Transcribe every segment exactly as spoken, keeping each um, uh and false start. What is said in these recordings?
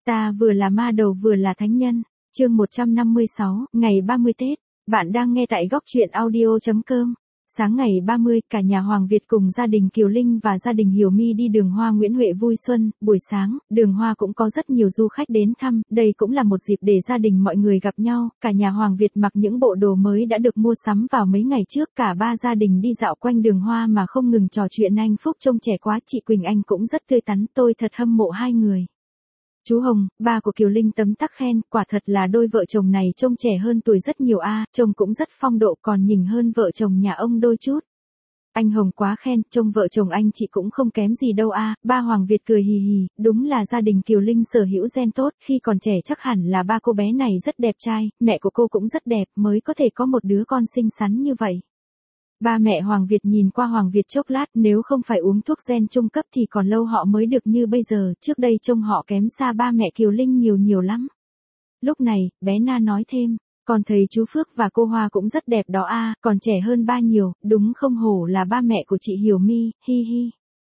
Ta vừa là ma đầu vừa là thánh nhân. Chương một trăm năm mươi sáu, ngày ba mươi Tết. Bạn đang nghe tại góc truyện audio chấm com. Sáng ngày ba mươi, cả nhà Hoàng Việt cùng gia đình Kiều Linh và gia đình Hiểu My đi đường hoa Nguyễn Huệ vui xuân. Buổi sáng, đường hoa cũng có rất nhiều du khách đến thăm, đây cũng là một dịp để gia đình mọi người gặp nhau. Cả nhà Hoàng Việt mặc những bộ đồ mới đã được mua sắm vào mấy ngày trước, cả ba gia đình đi dạo quanh đường hoa mà không ngừng trò chuyện. Anh Phúc trông trẻ quá, chị Quỳnh Anh cũng rất tươi tắn, tôi thật hâm mộ hai người. Chú Hồng, ba của Kiều Linh tấm tắc khen, quả thật là đôi vợ chồng này trông trẻ hơn tuổi rất nhiều a, à, trông cũng rất phong độ, còn nhỉnh hơn vợ chồng nhà ông đôi chút. Anh Hồng quá khen, trông vợ chồng anh chị cũng không kém gì đâu a. À. Ba Hoàng Việt cười hì hì, đúng là gia đình Kiều Linh sở hữu gen tốt, khi còn trẻ chắc hẳn là ba cô bé này rất đẹp trai, mẹ của cô cũng rất đẹp, mới có thể có một đứa con xinh xắn như vậy. Ba mẹ Hoàng Việt nhìn qua Hoàng Việt chốc lát, nếu không phải uống thuốc gen trung cấp thì còn lâu họ mới được như bây giờ, trước đây trông họ kém xa ba mẹ Kiều Linh nhiều nhiều lắm. Lúc này, bé Na nói thêm, còn thấy chú Phước và cô Hoa cũng rất đẹp đó a, à, còn trẻ hơn ba nhiều, đúng không hổ là ba mẹ của chị Hiểu My, hi hi.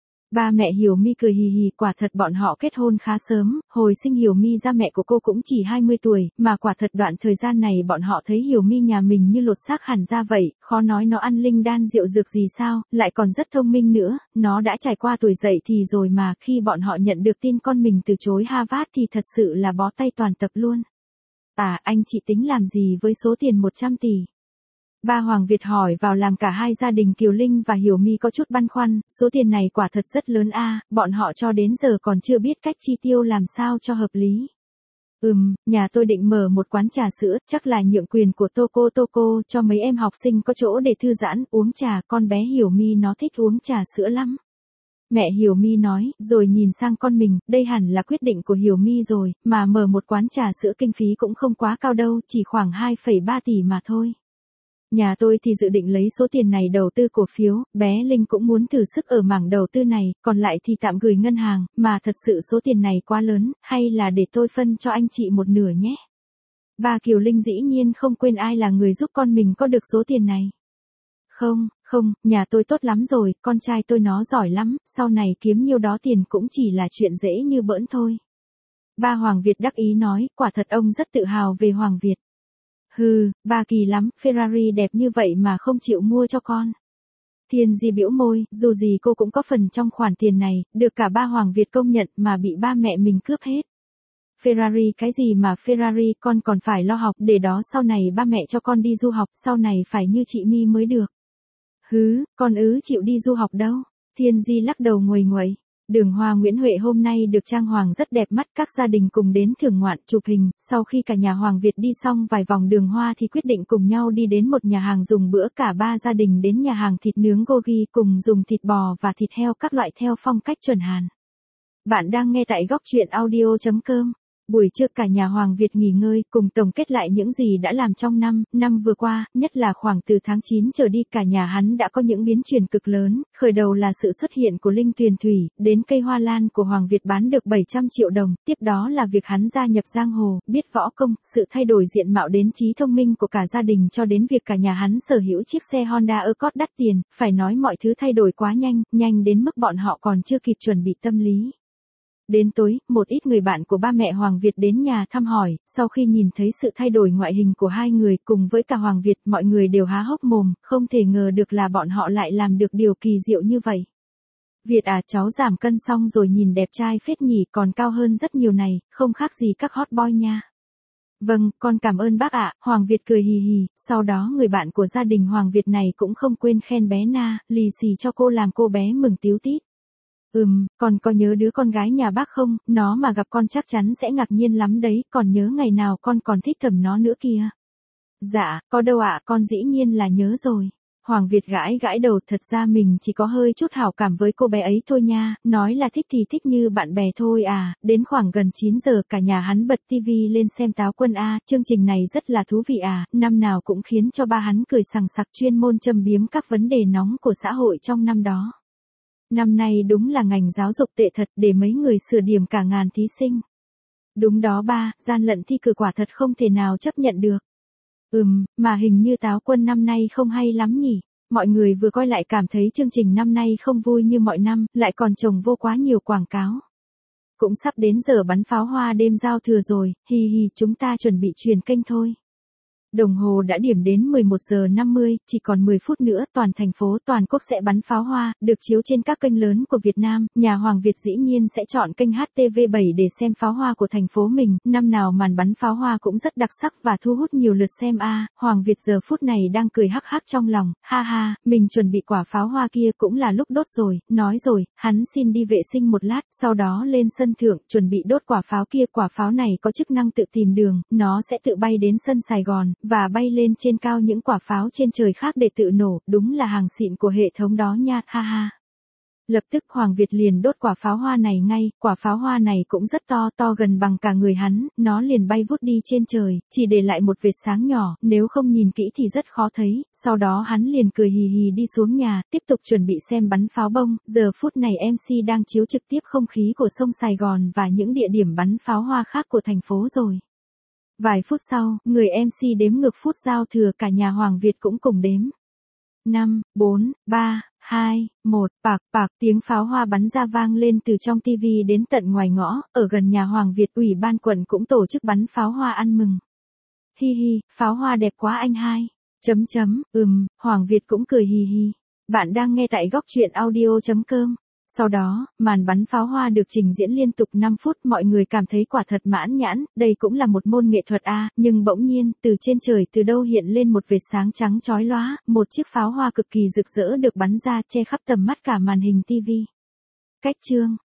Ba mẹ Hiểu My cười hì hì, quả thật bọn họ kết hôn khá sớm, hồi sinh Hiểu My ra mẹ của cô cũng chỉ hai mươi tuổi, mà quả thật đoạn thời gian này bọn họ thấy Hiểu My nhà mình như lột xác hẳn ra vậy, khó nói nó ăn linh đan rượu dược gì sao, lại còn rất thông minh nữa, nó đã trải qua tuổi dậy thì rồi mà, khi bọn họ nhận được tin con mình từ chối Harvard thì thật sự là bó tay toàn tập luôn. À, anh chị tính làm gì với số tiền một trăm tỷ? Ba Hoàng Việt hỏi vào làm cả hai gia đình Kiều Linh và Hiểu My có chút băn khoăn, số tiền này quả thật rất lớn a, à, bọn họ cho đến giờ còn chưa biết cách chi tiêu làm sao cho hợp lý. Ừm, nhà tôi định mở một quán trà sữa, chắc là nhượng quyền của Toco Toco cho mấy em học sinh có chỗ để thư giãn, uống trà, con bé Hiểu My nó thích uống trà sữa lắm. Mẹ Hiểu My nói, rồi nhìn sang con mình, đây hẳn là quyết định của Hiểu My rồi, mà mở một quán trà sữa kinh phí cũng không quá cao đâu, chỉ khoảng hai phẩy ba tỷ mà thôi. Nhà tôi thì dự định lấy số tiền này đầu tư cổ phiếu, bé Linh cũng muốn thử sức ở mảng đầu tư này, còn lại thì tạm gửi ngân hàng, mà thật sự số tiền này quá lớn, hay là để tôi phân cho anh chị một nửa nhé. Ba Kiều Linh dĩ nhiên không quên ai là người giúp con mình có được số tiền này. Không, không, nhà tôi tốt lắm rồi, con trai tôi nó giỏi lắm, sau này kiếm nhiêu đó tiền cũng chỉ là chuyện dễ như bỡn thôi. Ba Hoàng Việt đắc ý nói, quả thật ông rất tự hào về Hoàng Việt. Hừ, ba kỳ lắm, Ferrari đẹp như vậy mà không chịu mua cho con. Thiên Di bĩu môi, dù gì cô cũng có phần trong khoản tiền này, được cả ba Hoàng Việt công nhận mà bị ba mẹ mình cướp hết. Ferrari cái gì mà Ferrari, con còn phải lo học, để đó sau này ba mẹ cho con đi du học, sau này phải như chị My mới được. Hứ, con ứ chịu đi du học đâu. Thiên Di lắc đầu nguầy nguậy. Đường hoa Nguyễn Huệ hôm nay được trang hoàng rất đẹp mắt, các gia đình cùng đến thưởng ngoạn, chụp hình, sau khi cả nhà Hoàng Việt đi xong vài vòng đường hoa thì quyết định cùng nhau đi đến một nhà hàng dùng bữa, cả ba gia đình đến nhà hàng thịt nướng Gogi cùng dùng thịt bò và thịt heo các loại theo phong cách chuẩn Hàn. Bạn đang nghe tại góc truyện audio chấm com. Buổi trưa cả nhà Hoàng Việt nghỉ ngơi, cùng tổng kết lại những gì đã làm trong năm, năm vừa qua, nhất là khoảng từ tháng chín trở đi cả nhà hắn đã có những biến chuyển cực lớn, khởi đầu là sự xuất hiện của Linh Tuyền Thủy, đến cây hoa lan của Hoàng Việt bán được bảy trăm triệu đồng, tiếp đó là việc hắn gia nhập giang hồ, biết võ công, sự thay đổi diện mạo đến trí thông minh của cả gia đình cho đến việc cả nhà hắn sở hữu chiếc xe Honda Accord đắt tiền, phải nói mọi thứ thay đổi quá nhanh, nhanh đến mức bọn họ còn chưa kịp chuẩn bị tâm lý. Đến tối, một ít người bạn của ba mẹ Hoàng Việt đến nhà thăm hỏi, sau khi nhìn thấy sự thay đổi ngoại hình của hai người cùng với cả Hoàng Việt, mọi người đều há hốc mồm, không thể ngờ được là bọn họ lại làm được điều kỳ diệu như vậy. Việt à, cháu giảm cân xong rồi nhìn đẹp trai phết nhỉ, còn cao hơn rất nhiều này, không khác gì các hot boy nha. Vâng, con cảm ơn bác ạ, Hoàng Việt cười hì hì, sau đó người bạn của gia đình Hoàng Việt này cũng không quên khen bé Na, lì xì cho cô làm cô bé mừng tíu tít. Ừm, con có nhớ đứa con gái nhà bác không, nó mà gặp con chắc chắn sẽ ngạc nhiên lắm đấy, còn nhớ ngày nào con còn thích thầm nó nữa kìa. Dạ, có đâu ạ, con dĩ nhiên là nhớ rồi. Hoàng Việt gãi gãi đầu, thật ra mình chỉ có hơi chút hảo cảm với cô bé ấy thôi nha, nói là thích thì thích như bạn bè thôi à, đến khoảng gần chín giờ cả nhà hắn bật tivi lên xem Táo Quân A, chương trình này rất là thú vị à, năm nào cũng khiến cho ba hắn cười sằng sặc, chuyên môn châm biếm các vấn đề nóng của xã hội trong năm đó. Năm nay đúng là ngành giáo dục tệ thật, để mấy người sửa điểm cả ngàn thí sinh. Đúng đó ba, gian lận thi cử quả thật không thể nào chấp nhận được. Ừm, mà hình như Táo Quân năm nay không hay lắm nhỉ. Mọi người vừa coi lại cảm thấy chương trình năm nay không vui như mọi năm, lại còn chồng vô quá nhiều quảng cáo. Cũng sắp đến giờ bắn pháo hoa đêm giao thừa rồi, hi hi, chúng ta chuẩn bị chuyển kênh thôi. Đồng hồ đã điểm đến mười một giờ năm mươi, chỉ còn mười phút nữa toàn thành phố toàn quốc sẽ bắn pháo hoa, được chiếu trên các kênh lớn của Việt Nam. Nhà Hoàng Việt dĩ nhiên sẽ chọn kênh hát tê vê bảy để xem pháo hoa của thành phố mình. Năm nào màn bắn pháo hoa cũng rất đặc sắc và thu hút nhiều lượt xem a. À, Hoàng Việt giờ phút này đang cười hắc hắc trong lòng, ha ha, mình chuẩn bị quả pháo hoa kia cũng là lúc đốt rồi, nói rồi, hắn xin đi vệ sinh một lát, sau đó lên sân thượng, chuẩn bị đốt quả pháo kia. Quả pháo này có chức năng tự tìm đường, nó sẽ tự bay đến sân Sài Gòn, và bay lên trên cao những quả pháo trên trời khác để tự nổ, đúng là hàng xịn của hệ thống đó nha, ha ha. Lập tức Hoàng Việt liền đốt quả pháo hoa này ngay, quả pháo hoa này cũng rất to, to gần bằng cả người hắn, nó liền bay vút đi trên trời, chỉ để lại một vệt sáng nhỏ, nếu không nhìn kỹ thì rất khó thấy. Sau đó hắn liền cười hì hì đi xuống nhà, tiếp tục chuẩn bị xem bắn pháo bông. Giờ phút này em xê đang chiếu trực tiếp không khí của sông Sài Gòn và những địa điểm bắn pháo hoa khác của thành phố rồi. Vài phút sau, người em xê đếm ngược phút giao thừa, cả nhà Hoàng Việt cũng cùng đếm. năm, bốn, ba, hai, một, bạc bạc, tiếng pháo hoa bắn ra vang lên từ trong tivi đến tận ngoài ngõ. Ở gần nhà Hoàng Việt, ủy ban quận cũng tổ chức bắn pháo hoa ăn mừng. Hi hi, pháo hoa đẹp quá anh hai. Chấm chấm, ừm, Hoàng Việt cũng cười hì hì. Bạn đang nghe tại góc truyện audio chấm com. Sau đó, màn bắn pháo hoa được trình diễn liên tục năm phút, mọi người cảm thấy quả thật mãn nhãn, đây cũng là một môn nghệ thuật a. À, nhưng bỗng nhiên, từ trên trời từ đâu hiện lên một vệt sáng trắng chói lóa, một chiếc pháo hoa cực kỳ rực rỡ được bắn ra, che khắp tầm mắt cả màn hình tivi. Cách chương